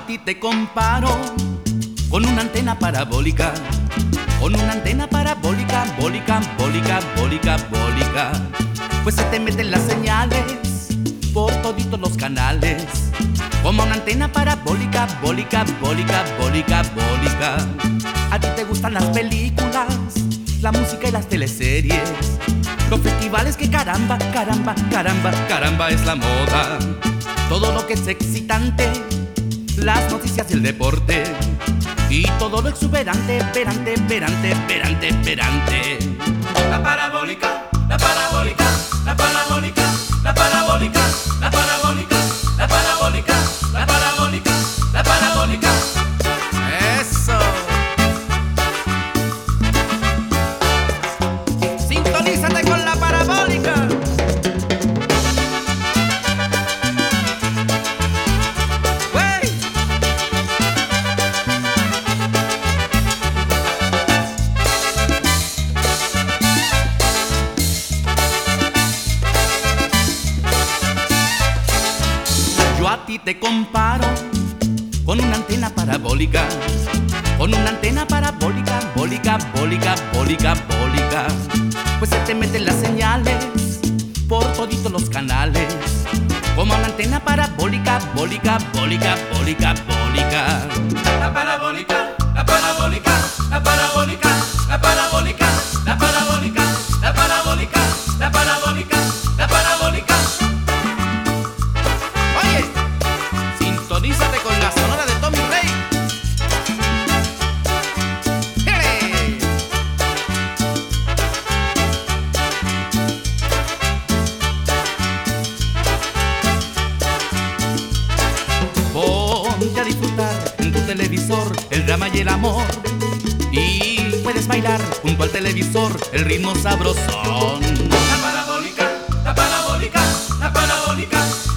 ti te comparo con una antena parabólica, con una antena parabólica, bólica, bólica, bólica, bólica. Pues se te meten las señales por toditos los canales, como una antena parabólica, bólica, bólica, bólica, bólica. A ti te gustan las películas, la música y las teleseries, los festivales que caramba, caramba, caramba, caramba es la moda. Todo lo que es excitante, las noticias y el deporte, y todo lo exuberante, perante, perante, perante, perante. La parabólica, la parabólica, la parabólica, la parabólica, la parabólica, la parabólica, la parabólica, la parabólica. ¡Eso! ¡Sintonízate con la parabólica! ¡Wey! Yo a ti te comparo con una antena parabólica, con una antena parabólica, bólica, bólica, bólica, bólica. Pues se te meten las señales por toditos los canales, como una antena parabólica, bólica, bólica, bólica, bólica. La parabólica, la parabólica, la parabólica, la parabólica, la parabólica, la parabólica, la parabólica, la parabólica. Oye, sintonízate con la sonora de Tommy Rey. ¡Jere! Ponte a disfrutar en tu televisor el drama y el amor, y puedes bailar junto al televisor el ritmo sabrosón. La parabólica, la parabólica, la parabólica.